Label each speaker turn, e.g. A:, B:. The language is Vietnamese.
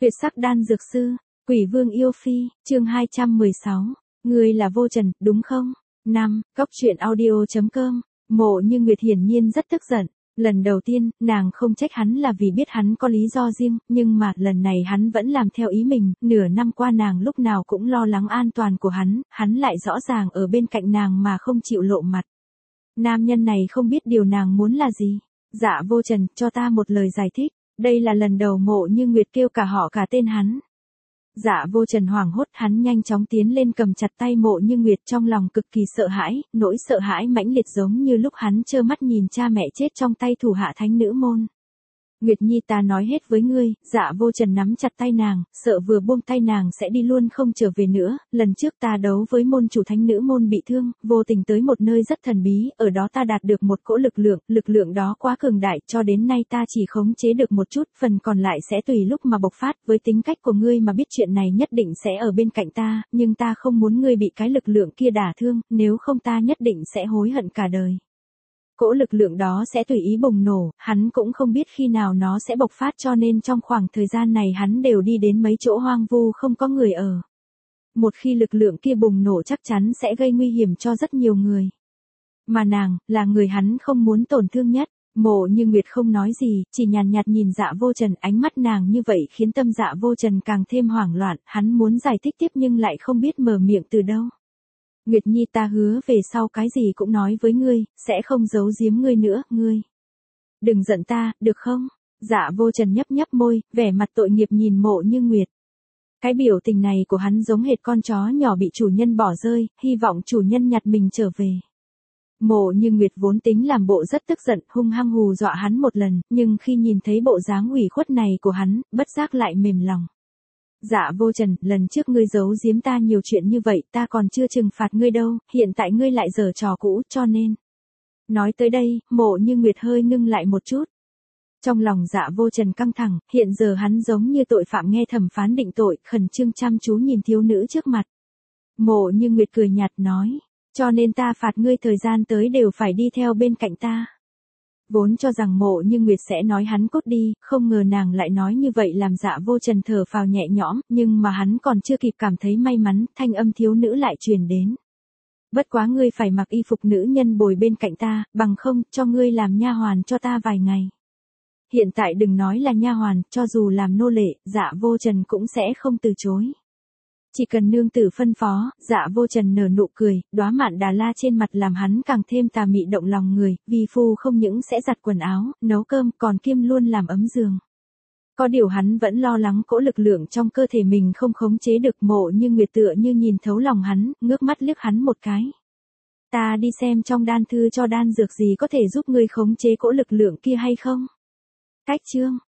A: Tuyệt sắc đan dược sư, Quỷ Vương yêu phi, chương 216. Ngươi là Vô Trần, đúng không? 5. Góc truyện audio.com. Mộ Như Nguyệt hiển nhiên rất tức giận. Lần đầu tiên, nàng không trách hắn là vì biết hắn có lý do riêng, nhưng mà lần này hắn vẫn làm theo ý mình, nửa năm qua nàng lúc nào cũng lo lắng an toàn của hắn lại rõ ràng ở bên cạnh nàng mà không chịu lộ mặt. Nam nhân này không biết điều nàng muốn là gì. Dạ Vô Trần, cho ta một lời giải thích. Đây là lần đầu Mộ Như Nguyệt kêu cả họ cả tên hắn. Dạ Vô Trần hoảng hốt, hắn nhanh chóng tiến lên cầm chặt tay Mộ Như Nguyệt, trong lòng cực kỳ sợ hãi, nỗi sợ hãi mãnh liệt giống như lúc hắn trơ mắt nhìn cha mẹ chết trong tay thủ hạ thánh nữ môn. Nguyệt Nhi, ta nói hết với ngươi. Dạ Vô Trần nắm chặt tay nàng, sợ vừa buông tay nàng sẽ đi luôn không trở về nữa. Lần trước ta đấu với môn chủ thánh nữ môn bị thương, vô tình tới một nơi rất thần bí, ở đó ta đạt được một cỗ lực lượng đó quá cường đại, cho đến nay ta chỉ khống chế được một chút, phần còn lại sẽ tùy lúc mà bộc phát. Với tính cách của ngươi mà biết chuyện này nhất định sẽ ở bên cạnh ta, nhưng ta không muốn ngươi bị cái lực lượng kia đả thương, nếu không ta nhất định sẽ hối hận cả đời. Cỗ lực lượng đó sẽ tùy ý bùng nổ, hắn cũng không biết khi nào nó sẽ bộc phát, cho nên trong khoảng thời gian này hắn đều đi đến mấy chỗ hoang vu không có người ở. Một khi lực lượng kia bùng nổ chắc chắn sẽ gây nguy hiểm cho rất nhiều người. Mà nàng, là người hắn không muốn tổn thương nhất. Mộ Như Nguyệt không nói gì, chỉ nhàn nhạt nhìn Dạ Vô Trần, ánh mắt nàng như vậy khiến tâm Dạ Vô Trần càng thêm hoảng loạn, hắn muốn giải thích tiếp nhưng lại không biết mở miệng từ đâu. Nguyệt Nhi, ta hứa về sau cái gì cũng nói với ngươi, sẽ không giấu giếm ngươi nữa, ngươi. Đừng giận ta, được không? Dạ Vô Trần nhấp môi, vẻ mặt tội nghiệp nhìn Mộ Như Nguyệt. Cái biểu tình này của hắn giống hệt con chó nhỏ bị chủ nhân bỏ rơi, hy vọng chủ nhân nhặt mình trở về. Mộ Như Nguyệt vốn tính làm bộ rất tức giận, hung hăng hù dọa hắn một lần, nhưng khi nhìn thấy bộ dáng ủy khuất này của hắn, bất giác lại mềm lòng. Dạ Vô Trần, lần trước ngươi giấu giếm ta nhiều chuyện như vậy, ta còn chưa trừng phạt ngươi đâu, hiện tại ngươi lại giở trò cũ, cho nên. Nói tới đây, Mộ Như Nguyệt hơi ngưng lại một chút. Trong lòng Dạ Vô Trần căng thẳng, hiện giờ hắn giống như tội phạm nghe thẩm phán định tội, khẩn trương chăm chú nhìn thiếu nữ trước mặt. Mộ Như Nguyệt cười nhạt nói, cho nên ta phạt ngươi thời gian tới đều phải đi theo bên cạnh ta. Vốn cho rằng Mộ Như Nguyệt sẽ nói hắn cút đi, không ngờ nàng lại nói như vậy làm Dạ Vô Trần thở phào nhẹ nhõm, nhưng mà hắn còn chưa kịp cảm thấy may mắn, thanh âm thiếu nữ lại truyền đến. Bất quá ngươi phải mặc y phục nữ nhân bồi bên cạnh ta, bằng không, cho ngươi làm nha hoàn cho ta vài ngày. Hiện tại đừng nói là nha hoàn, cho dù làm nô lệ, Dạ Vô Trần cũng sẽ không từ chối. Chỉ cần nương tử phân phó. Dạ Vô Trần nở nụ cười, đóa mạn đà la trên mặt làm hắn càng thêm tà mị động lòng người, vi phu không những sẽ giặt quần áo, nấu cơm, còn kiêm luôn làm ấm giường. Có điều hắn vẫn lo lắng cỗ lực lượng trong cơ thể mình không khống chế được. Mộ Như Nguyệt tựa như nhìn thấu lòng hắn, ngước mắt liếc hắn một cái. Ta đi xem trong đan thư cho đan dược gì có thể giúp ngươi khống chế cỗ lực lượng kia hay không? Cách chương